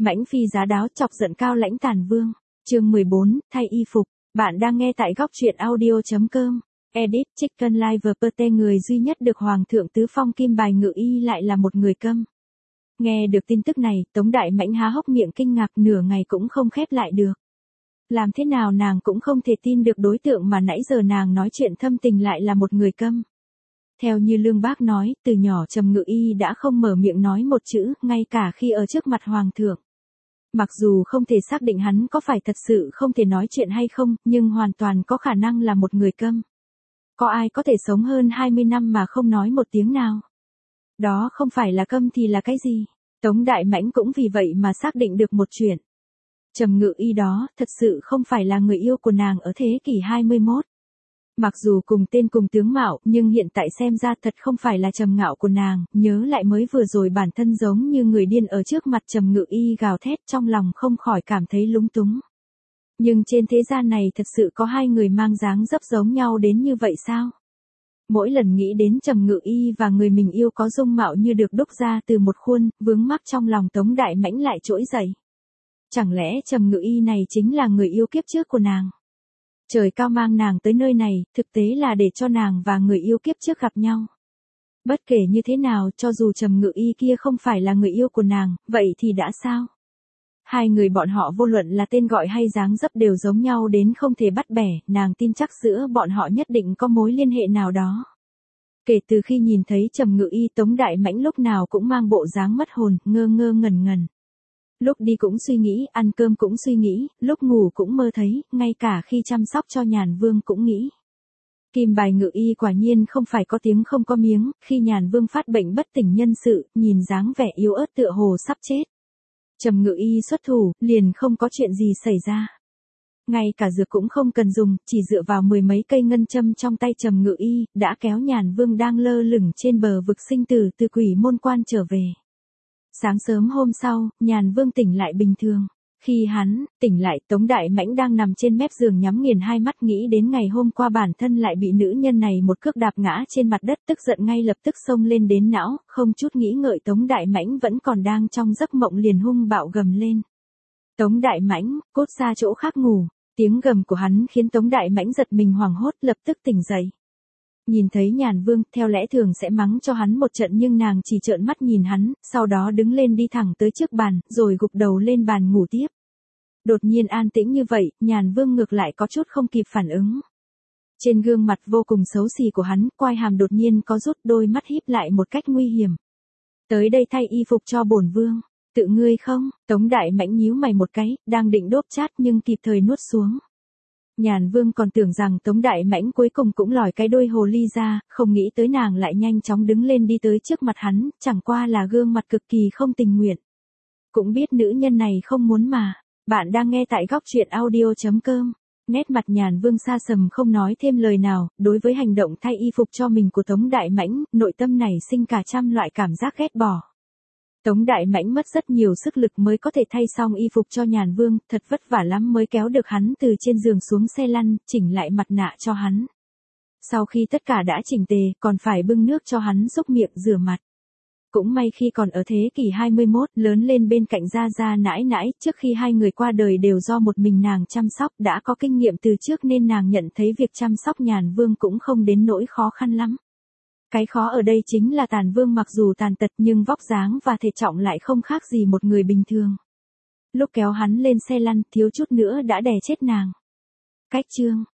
Mãnh phi giá đáo chọc giận Cao Lãnh Tàn Vương. Chương 14, thay y phục. Bạn đang nghe tại góc truyện audio.com. Edit Chicken Live PT, người duy nhất được Hoàng thượng tứ phong Kim Bài Ngự Y lại là một người câm. Nghe được tin tức này, Tống Đại Mãnh há hốc miệng kinh ngạc, nửa ngày cũng không khép lại được. Làm thế nào nàng cũng không thể tin được đối tượng mà nãy giờ nàng nói chuyện thâm tình lại là một người câm. Theo như Lương Bác nói, từ nhỏ Trầm Ngự Y đã không mở miệng nói một chữ, ngay cả khi ở trước mặt Hoàng thượng. Mặc dù không thể xác định hắn có phải thật sự không thể nói chuyện hay không, nhưng hoàn toàn có khả năng là một người câm. Có ai có thể sống hơn 20 năm mà không nói một tiếng nào? Đó không phải là câm thì là cái gì? Tống Đại Mãnh cũng vì vậy mà xác định được một chuyện. Trầm Ngự Y đó, thật sự không phải là người yêu của nàng ở thế kỷ 21. Mặc dù cùng tên cùng tướng mạo, nhưng hiện tại xem ra thật không phải là Trầm Ngạo của nàng, nhớ lại mới vừa rồi bản thân giống như người điên ở trước mặt Trầm Ngự Y gào thét, trong lòng không khỏi cảm thấy lúng túng. Nhưng trên thế gian này thật sự có hai người mang dáng dấp giống nhau đến như vậy sao? Mỗi lần nghĩ đến Trầm Ngự Y và người mình yêu có dung mạo như được đúc ra từ một khuôn, vướng mắc trong lòng Tống Đại Mãnh lại trỗi dậy. Chẳng lẽ Trầm Ngự Y này chính là người yêu kiếp trước của nàng? Trời cao mang nàng tới nơi này, thực tế là để cho nàng và người yêu kiếp trước gặp nhau. Bất kể như thế nào, cho dù Trầm Ngự Y kia không phải là người yêu của nàng, vậy thì đã sao? Hai người bọn họ vô luận là tên gọi hay dáng dấp đều giống nhau đến không thể bắt bẻ, nàng tin chắc giữa bọn họ nhất định có mối liên hệ nào đó. Kể từ khi nhìn thấy Trầm Ngự Y, Tống Đại Mãnh lúc nào cũng mang bộ dáng mất hồn, ngơ ngơ ngẩn ngẩn. Lúc đi cũng suy nghĩ, ăn cơm cũng suy nghĩ, lúc ngủ cũng mơ thấy, ngay cả khi chăm sóc cho Nhàn Vương cũng nghĩ. Kim Bài Ngự Y quả nhiên không phải có tiếng không có miếng, khi Nhàn Vương phát bệnh bất tỉnh nhân sự, nhìn dáng vẻ yếu ớt tựa hồ sắp chết. Trầm Ngự Y xuất thủ, liền không có chuyện gì xảy ra. Ngay cả dược cũng không cần dùng, chỉ dựa vào 10 mấy cây ngân châm trong tay Trầm Ngự Y, đã kéo Nhàn Vương đang lơ lửng trên bờ vực sinh tử từ Quỷ Môn Quan trở về. Sáng sớm hôm sau, Nhàn Vương tỉnh lại bình thường. Khi hắn tỉnh lại, Tống Đại Mãnh đang nằm trên mép giường nhắm nghiền hai mắt, nghĩ đến ngày hôm qua bản thân lại bị nữ nhân này một cước đạp ngã trên mặt đất, tức giận ngay lập tức xông lên đến não, không chút nghĩ ngợi Tống Đại Mãnh vẫn còn đang trong giấc mộng liền hung bạo gầm lên. Tống Đại Mãnh, cút ra chỗ khác ngủ. Tiếng gầm của hắn khiến Tống Đại Mãnh giật mình hoảng hốt, lập tức tỉnh dậy. Nhìn thấy Nhàn Vương, theo lẽ thường sẽ mắng cho hắn một trận nhưng nàng chỉ trợn mắt nhìn hắn, sau đó đứng lên đi thẳng tới trước bàn, rồi gục đầu lên bàn ngủ tiếp. Đột nhiên an tĩnh như vậy, Nhàn Vương ngược lại có chút không kịp phản ứng. Trên gương mặt vô cùng xấu xí của hắn, quai hàm đột nhiên có rút, đôi mắt híp lại một cách nguy hiểm. Tới đây thay y phục cho bổn vương. Tự ngươi không? Tống Đại Mãnh nhíu mày một cái, đang định đốp chát nhưng kịp thời nuốt xuống. Nhàn Vương còn tưởng rằng Tống Đại Mãnh cuối cùng cũng lòi cái đôi hồ ly ra, không nghĩ tới nàng lại nhanh chóng đứng lên đi tới trước mặt hắn, chẳng qua là gương mặt cực kỳ không tình nguyện. Cũng biết nữ nhân này không muốn mà. Bạn đang nghe tại góc truyện audio.com. Nét mặt Nhàn Vương xa sầm không nói thêm lời nào, đối với hành động thay y phục cho mình của Tống Đại Mãnh, nội tâm này sinh cả trăm loại cảm giác ghét bỏ. Tống Đại Mãnh mất rất nhiều sức lực mới có thể thay xong y phục cho Nhàn Vương, thật vất vả lắm mới kéo được hắn từ trên giường xuống xe lăn, chỉnh lại mặt nạ cho hắn. Sau khi tất cả đã chỉnh tề, còn phải bưng nước cho hắn xúc miệng rửa mặt. Cũng may khi còn ở thế kỷ 21, lớn lên bên cạnh gia gia nãi nãi, trước khi hai người qua đời đều do một mình nàng chăm sóc, đã có kinh nghiệm từ trước nên nàng nhận thấy việc chăm sóc Nhàn Vương cũng không đến nỗi khó khăn lắm. Cái khó ở đây chính là Tàn Vương mặc dù tàn tật nhưng vóc dáng và thể trọng lại không khác gì một người bình thường. Lúc kéo hắn lên xe lăn, thiếu chút nữa đã đè chết nàng. Cách chương,